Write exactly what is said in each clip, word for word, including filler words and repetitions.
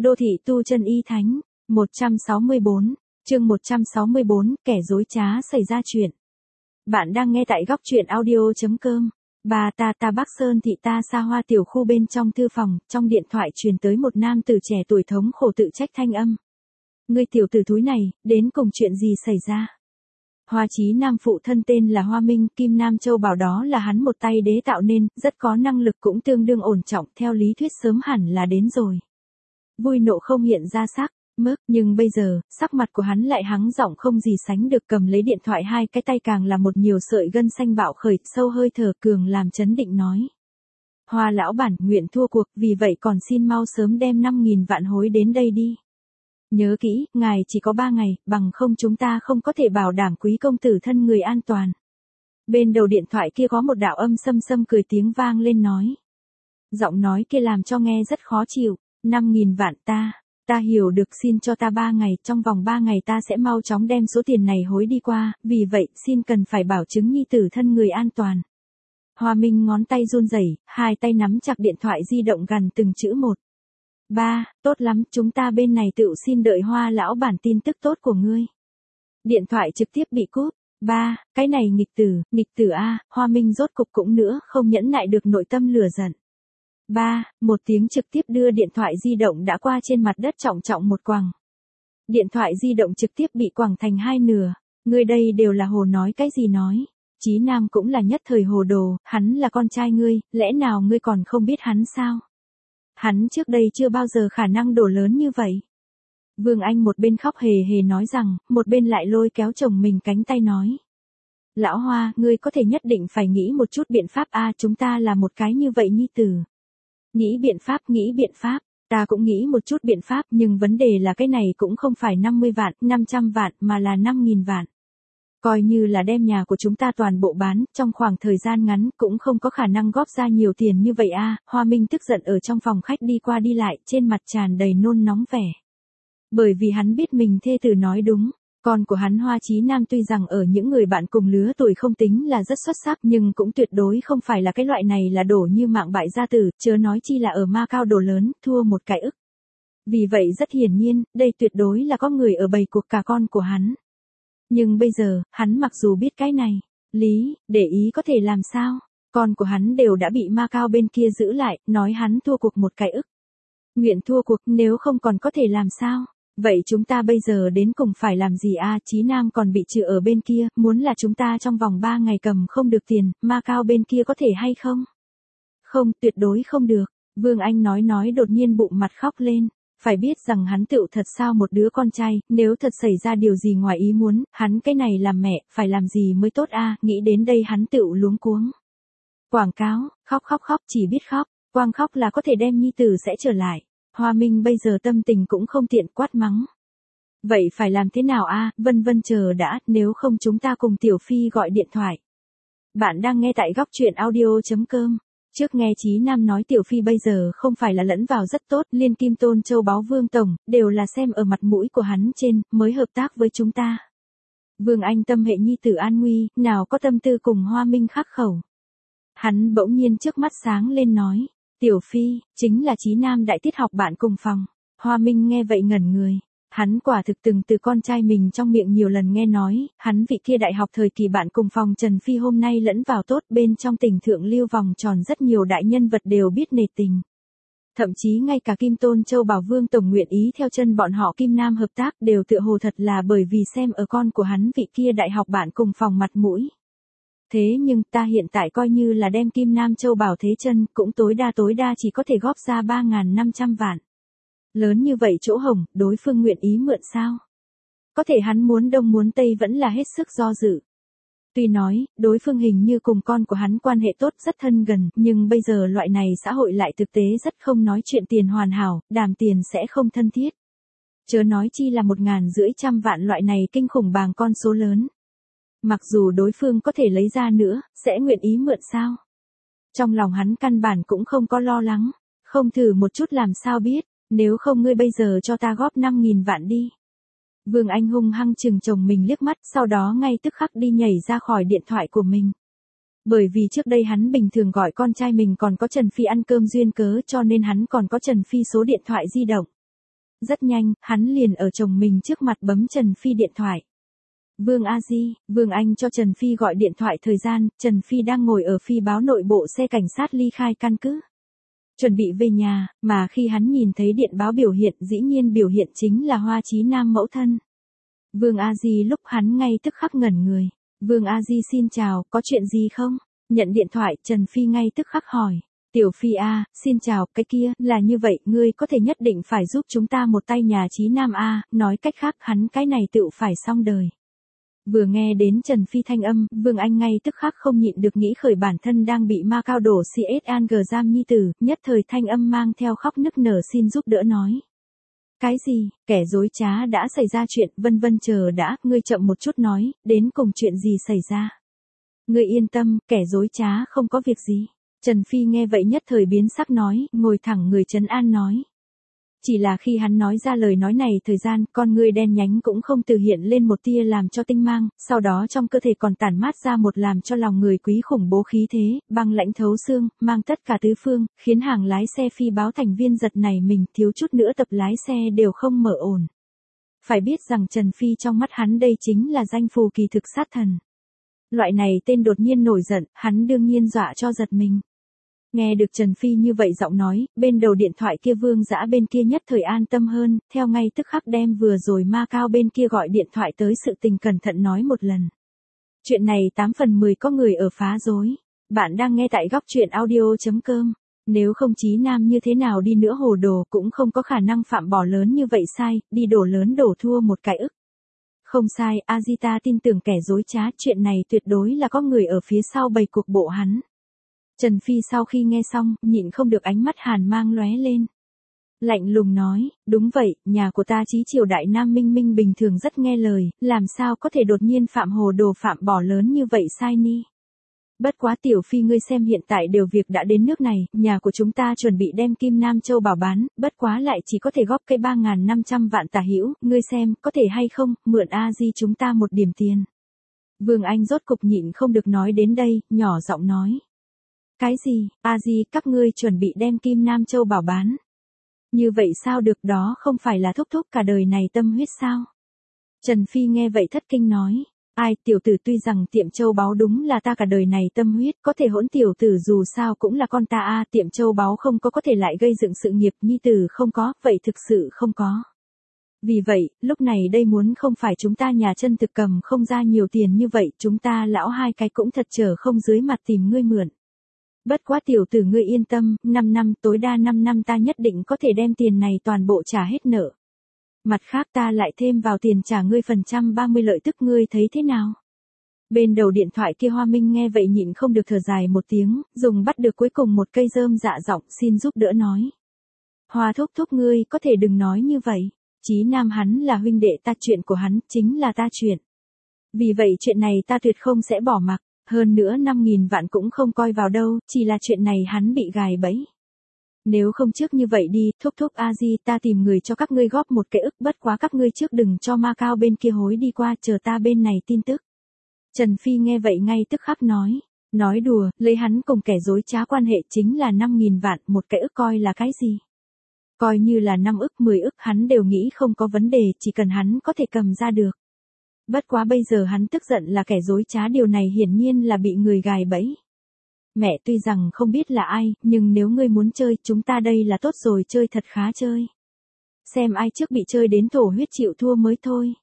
Đô thị tu chân y thánh, một trăm sáu mươi bốn, chương một trăm sáu mươi bốn, kẻ dối trá xảy ra chuyện. Bạn đang nghe tại góc truyện audio.com. Bà ta ta Bắc Sơn thị ta xa hoa tiểu khu bên trong thư phòng, trong điện thoại truyền tới một nam tử trẻ tuổi thống khổ tự trách thanh âm. Ngươi tiểu tử thúi này, đến cùng chuyện gì xảy ra? Hoa Chí Nam phụ thân tên là Hoa Minh, Kim Nam Châu bảo đó là hắn một tay đế tạo nên, rất có năng lực cũng tương đương ổn trọng, theo lý thuyết sớm hẳn là đến rồi. Vui nộ không hiện ra sắc, mức, nhưng bây giờ, sắc mặt của hắn lại hắng giọng không gì sánh được, cầm lấy điện thoại hai cái tay càng là một nhiều sợi gân xanh bạo khởi, sâu hơi thở cường làm chấn định nói. Hoa lão bản nguyện thua cuộc, vì vậy còn xin mau sớm đem năm nghìn vạn hối đến đây đi. Nhớ kỹ, ngài chỉ có ba ngày, bằng không chúng ta không có thể bảo đảm quý công tử thân người an toàn. Bên đầu điện thoại kia có một đạo âm xâm xâm cười tiếng vang lên nói. Giọng nói kia làm cho nghe rất khó chịu. Năm nghìn vạn ta, ta hiểu được, xin cho ta ba ngày, trong vòng ba ngày ta sẽ mau chóng đem số tiền này hối đi qua, vì vậy xin cần phải bảo chứng nhi tử thân người an toàn. Hoa Minh ngón tay run rẩy, hai tay nắm chặt điện thoại di động gần từng chữ một. Ba, tốt lắm, chúng ta bên này tự xin đợi Hoa lão bản tin tức tốt của ngươi. Điện thoại trực tiếp bị cúp. Ba, cái này nghịch tử, nghịch tử a, Hoa Minh rốt cục cũng nữa không nhẫn nại được nội tâm lửa giận. Ba, một tiếng trực tiếp đưa điện thoại di động đã qua trên mặt đất trọng trọng một quằng. Điện thoại di động trực tiếp bị quẳng thành hai nửa. Ngươi đây đều là hồ nói cái gì nói. Chí Nam cũng là nhất thời hồ đồ, hắn là con trai ngươi, lẽ nào ngươi còn không biết hắn sao? Hắn trước đây chưa bao giờ khả năng đổ lớn như vậy. Vương Anh một bên khóc hề hề nói rằng, một bên lại lôi kéo chồng mình cánh tay nói. Lão Hoa, ngươi có thể nhất định phải nghĩ một chút biện pháp a, chúng ta là một cái như vậy nhi tử. Nghĩ biện pháp, nghĩ biện pháp, ta cũng nghĩ một chút biện pháp, nhưng vấn đề là cái này cũng không phải năm mươi vạn, năm trăm vạn, mà là năm nghìn vạn. Coi như là đem nhà của chúng ta toàn bộ bán, trong khoảng thời gian ngắn cũng không có khả năng góp ra nhiều tiền như vậy a. Hoa Minh tức giận ở trong phòng khách đi qua đi lại, trên mặt tràn đầy nôn nóng vẻ. Bởi vì hắn biết mình thê tử nói đúng. Con của hắn Hoa Chí Nam tuy rằng ở những người bạn cùng lứa tuổi không tính là rất xuất sắc, nhưng cũng tuyệt đối không phải là cái loại này là đổ như mạng bại gia tử, chớ nói chi là ở ma cao đổ lớn, thua một cái ức. Vì vậy rất hiển nhiên, đây tuyệt đối là có người ở bầy cuộc cả con của hắn. Nhưng bây giờ, hắn mặc dù biết cái này, lý, để ý có thể làm sao, con của hắn đều đã bị ma cao bên kia giữ lại, nói hắn thua cuộc một cái ức. Nguyện thua cuộc, nếu không còn có thể làm sao? Vậy chúng ta bây giờ đến cùng phải làm gì a? Chí Nam còn bị trừ ở bên kia, muốn là chúng ta trong vòng ba ngày cầm không được tiền, ma cao bên kia có thể hay không? Không, tuyệt đối không được. Vương Anh nói nói đột nhiên bụng mặt khóc lên. Phải biết rằng hắn tựu thật sao một đứa con trai, nếu thật xảy ra điều gì ngoài ý muốn, hắn cái này làm mẹ, phải làm gì mới tốt a? Nghĩ đến đây hắn tựu luống cuống. Quảng cáo, khóc khóc khóc chỉ biết khóc, quang khóc là có thể đem nhi tử sẽ trở lại. Hoa Minh bây giờ tâm tình cũng không tiện quát mắng. Vậy phải làm thế nào a? Vân vân chờ đã, nếu không chúng ta cùng Tiểu Phi gọi điện thoại. Bạn đang nghe tại góc truyện audio.com. Trước nghe Chí Nam nói Tiểu Phi bây giờ không phải là lẫn vào rất tốt, Liên Kim Tôn Châu Báu Vương Tổng, đều là xem ở mặt mũi của hắn trên, mới hợp tác với chúng ta. Vương Anh tâm hệ nhi tử an nguy, nào có tâm tư cùng Hoa Minh khắc khẩu. Hắn bỗng nhiên trước mắt sáng lên nói. Tiểu Phi, chính là Chí Nam đại tiết học bạn cùng phòng. Hoa Minh nghe vậy ngẩn người. Hắn quả thực từng từ con trai mình trong miệng nhiều lần nghe nói, hắn vị kia đại học thời kỳ bạn cùng phòng Trần Phi hôm nay lẫn vào tốt, bên trong tình thượng lưu vòng tròn rất nhiều đại nhân vật đều biết nề tình. Thậm chí ngay cả Kim Tôn Châu Bảo Vương Tổng nguyện ý theo chân bọn họ Kim Nam hợp tác đều tựa hồ thật là bởi vì xem ở con của hắn vị kia đại học bạn cùng phòng mặt mũi. Thế nhưng ta hiện tại coi như là đem Kim Nam Châu Bảo thế chân, cũng tối đa tối đa chỉ có thể góp ra ba nghìn năm trăm vạn. Lớn như vậy chỗ hổng, đối phương nguyện ý mượn sao? Có thể hắn muốn đông muốn tây vẫn là hết sức do dự. Tuy nói, đối phương hình như cùng con của hắn quan hệ tốt rất thân gần, nhưng bây giờ loại này xã hội lại thực tế rất không nói chuyện tiền hoàn hảo, đàm tiền sẽ không thân thiết. Chớ nói chi là một ngàn rưỡi trăm vạn loại này kinh khủng bàng con số lớn. Mặc dù đối phương có thể lấy ra nữa, sẽ nguyện ý mượn sao? Trong lòng hắn căn bản cũng không có lo lắng, không thử một chút làm sao biết, nếu không ngươi bây giờ cho ta góp năm nghìn vạn đi. Vương Anh hung hăng chừng chồng mình liếc mắt, sau đó ngay tức khắc đi nhảy ra khỏi điện thoại của mình. Bởi vì trước đây hắn bình thường gọi con trai mình còn có Trần Phi ăn cơm duyên cớ cho nên hắn còn có Trần Phi số điện thoại di động. Rất nhanh, hắn liền ở chồng mình trước mặt bấm Trần Phi điện thoại. Vương A Di, Vương Anh cho Trần Phi gọi điện thoại thời gian, Trần Phi đang ngồi ở phi báo nội bộ xe cảnh sát ly khai căn cứ. Chuẩn bị về nhà, mà khi hắn nhìn thấy điện báo biểu hiện dĩ nhiên biểu hiện chính là Hoa Chí Nam mẫu thân. Vương A Di lúc hắn ngay tức khắc ngẩn người. Vương A Di xin chào, có chuyện gì không? Nhận điện thoại, Trần Phi ngay tức khắc hỏi. Tiểu Phi A, xin chào, cái kia, là như vậy, ngươi có thể nhất định phải giúp chúng ta một tay nhà Chí Nam A, nói cách khác hắn cái này tựu phải xong đời. Vừa nghe đến Trần Phi thanh âm, Vương Anh ngay tức khắc không nhịn được nghĩ khởi bản thân đang bị ma cao đổ xê ét an giê giam nhi tử, nhất thời thanh âm mang theo khóc nức nở xin giúp đỡ nói. Cái gì, kẻ dối trá đã xảy ra chuyện, vân vân chờ đã, ngươi chậm một chút nói, đến cùng chuyện gì xảy ra. Ngươi yên tâm, kẻ dối trá không có việc gì. Trần Phi nghe vậy nhất thời biến sắc nói, ngồi thẳng người trấn an nói. Chỉ là khi hắn nói ra lời nói này thời gian, con ngươi đen nhánh cũng không từ hiện lên một tia làm cho tinh mang, sau đó trong cơ thể còn tản mát ra một làm cho lòng người quý khủng bố khí thế, băng lãnh thấu xương, mang tất cả tứ phương, khiến hàng lái xe phi báo thành viên giật nảy mình, thiếu chút nữa tập lái xe đều không mở ổn. Phải biết rằng Trần Phi trong mắt hắn đây chính là danh phù kỳ thực sát thần. Loại này tên đột nhiên nổi giận, hắn đương nhiên dọa cho giật mình. Nghe được Trần Phi như vậy giọng nói, bên đầu điện thoại kia Vương Dã bên kia nhất thời an tâm hơn, theo ngay tức khắc đem vừa rồi ma cao bên kia gọi điện thoại tới sự tình cẩn thận nói một lần. Chuyện này tám phần mười có người ở phá rối. Bạn đang nghe tại góc truyện audio chấm com. Nếu không Chí Nam như thế nào đi nữa hồ đồ cũng không có khả năng phạm bỏ lớn như vậy sai, đi đổ lớn đổ thua một cái ức. Không sai, Azita tin tưởng kẻ dối trá, chuyện này tuyệt đối là có người ở phía sau bày cuộc bộ hắn. Trần Phi sau khi nghe xong, nhịn không được ánh mắt hàn mang lóe lên. Lạnh lùng nói, đúng vậy, nhà của ta Chí Triều Đại Nam Minh Minh bình thường rất nghe lời, làm sao có thể đột nhiên phạm hồ đồ phạm bỏ lớn như vậy sai ni. Bất quá Tiểu Phi ngươi xem hiện tại đều việc đã đến nước này, nhà của chúng ta chuẩn bị đem Kim Nam Châu bảo bán, bất quá lại chỉ có thể góp cây ba nghìn năm trăm vạn tả hữu, ngươi xem, có thể hay không, mượn A Di chúng ta một điểm tiền. Vương Anh rốt cục nhịn không được nói đến đây, nhỏ giọng nói. Cái gì, A Di, các ngươi chuẩn bị đem Kim Nam Châu bảo bán. Như vậy sao được, đó không phải là thúc thúc cả đời này tâm huyết sao? Trần Phi nghe vậy thất kinh nói. Ai, tiểu tử tuy rằng tiệm châu báu đúng là ta cả đời này tâm huyết, có thể hỗn tiểu tử dù sao cũng là con ta a, tiệm châu báu không có có thể lại gây dựng sự nghiệp, nhi tử không có, vậy thực sự không có. Vì vậy, lúc này đây muốn không phải chúng ta nhà chân thực cầm không ra nhiều tiền như vậy, chúng ta lão hai cái cũng thật trở không dưới mặt tìm ngươi mượn. Bất quá tiểu tử ngươi yên tâm, năm năm tối đa năm năm ta nhất định có thể đem tiền này toàn bộ trả hết nợ. Mặt khác ta lại thêm vào tiền trả ngươi phần trăm ba mươi lợi tức, ngươi thấy thế nào? Bên đầu điện thoại kia Hoa Minh nghe vậy nhịn không được thở dài một tiếng, dùng bắt được cuối cùng một cây rơm dạ giọng xin giúp đỡ nói. Hoa thúc thúc ngươi có thể đừng nói như vậy, Chí Nam hắn là huynh đệ ta, chuyện của hắn chính là ta chuyện. Vì vậy chuyện này ta tuyệt không sẽ bỏ mặc, hơn nữa năm nghìn vạn cũng không coi vào đâu, chỉ là chuyện này hắn bị gài bẫy. Nếu không trước như vậy đi, thúc thúc A Di, ta tìm người cho các ngươi góp một cái ức, bất quá các ngươi trước đừng cho ma cao bên kia hối đi qua, chờ ta bên này tin tức. Trần Phi nghe vậy ngay tức khắc nói, nói đùa, lấy hắn cùng kẻ dối trá quan hệ chính là năm nghìn vạn, một cái ức coi là cái gì? Coi như là năm ức, mười ức hắn đều nghĩ không có vấn đề, chỉ cần hắn có thể cầm ra được. Bất quá bây giờ hắn tức giận là kẻ dối trá, điều này hiển nhiên là bị người gài bẫy. Mẹ tuy rằng không biết là ai, nhưng nếu ngươi muốn chơi, chúng ta đây là tốt rồi, chơi thật khá chơi. Xem ai trước bị chơi đến thổ huyết chịu thua mới thôi.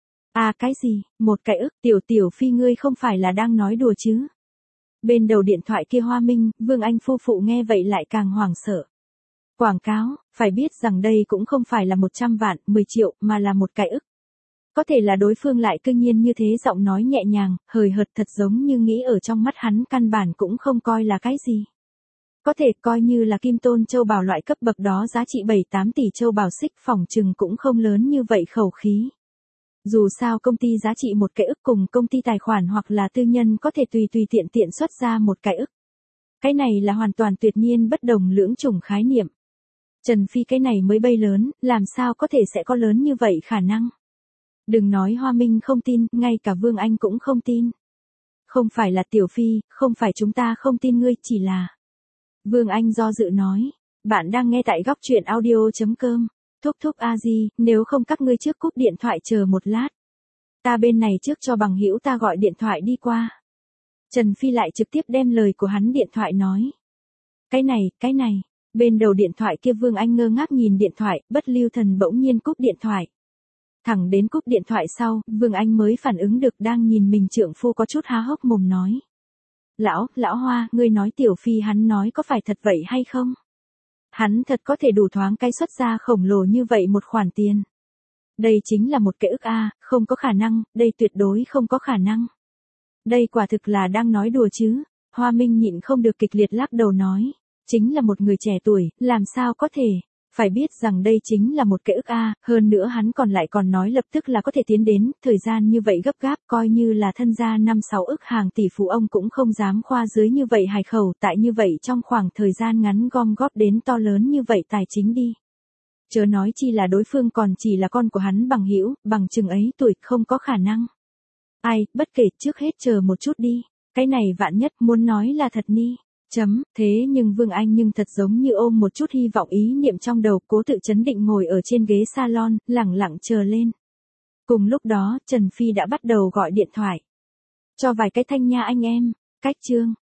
À cái gì, một cái ức, tiểu tiểu Phi ngươi không phải là đang nói đùa chứ? Bên đầu điện thoại kia Hoa Minh, Vương Anh phu phụ nghe vậy lại càng hoảng sợ. Quảng cáo, phải biết rằng đây cũng không phải là một trăm vạn, mười triệu, mà là một cái ức. Có thể là đối phương lại cương nhiên như thế, giọng nói nhẹ nhàng, hời hợt, thật giống như nghĩ ở trong mắt hắn căn bản cũng không coi là cái gì. Có thể coi như là kim tôn châu bảo loại cấp bậc đó, giá trị bảy tám tỷ châu bảo xích phỏng chừng cũng không lớn như vậy khẩu khí. Dù sao công ty giá trị một cái ức cùng công ty tài khoản hoặc là tư nhân có thể tùy tùy tiện tiện xuất ra một cái ức. Cái này là hoàn toàn tuyệt nhiên bất đồng lưỡng chủng khái niệm. Trần Phi cái này mới bay lớn, làm sao có thể sẽ có lớn như vậy khả năng. Đừng nói Hoa Minh không tin, ngay cả Vương Anh cũng không tin. Không phải là Tiểu Phi, không phải chúng ta không tin ngươi, chỉ là... Vương Anh do dự nói, bạn đang nghe tại góc truyện audio chấm com. Thúc thúc a di, nếu không các ngươi trước cúp điện thoại chờ một lát. Ta bên này trước cho bằng hữu ta gọi điện thoại đi qua. Trần Phi lại trực tiếp đem lời của hắn điện thoại nói. Cái này, cái này, bên đầu điện thoại kia Vương Anh ngơ ngác nhìn điện thoại, bất lưu thần bỗng nhiên cúp điện thoại. Thẳng đến cúp điện thoại sau, Vương Anh mới phản ứng được đang nhìn mình trượng phu có chút há hốc mồm nói. Lão, lão Hoa, ngươi nói Tiểu Phi hắn nói có phải thật vậy hay không? Hắn thật có thể đủ thoáng cái xuất ra khổng lồ như vậy một khoản tiền. Đây chính là một cái ức a, không có khả năng, đây tuyệt đối không có khả năng. Đây quả thực là đang nói đùa chứ. Hoa Minh nhịn không được kịch liệt lắc đầu nói. Chính là một người trẻ tuổi, làm sao có thể. Phải biết rằng đây chính là một cái ức a, hơn nữa hắn còn lại còn nói lập tức là có thể tiến đến, thời gian như vậy gấp gáp coi như là thân gia năm sáu ức hàng tỷ phú ông cũng không dám khoa dưới như vậy hài khẩu, tại như vậy trong khoảng thời gian ngắn gom góp đến to lớn như vậy tài chính đi. Chớ nói chi là đối phương còn chỉ là con của hắn bằng hữu, bằng chừng ấy tuổi, không có khả năng. Ai, bất kể, trước hết chờ một chút đi, cái này vạn nhất muốn nói là thật ni. Chấm, thế nhưng Vương Anh nhưng thật giống như ôm một chút hy vọng ý niệm trong đầu, cố tự chấn định ngồi ở trên ghế salon, lẳng lặng chờ lên. Cùng lúc đó, Trần Phi đã bắt đầu gọi điện thoại. Cho vài cái thanh nha anh em, cách chương.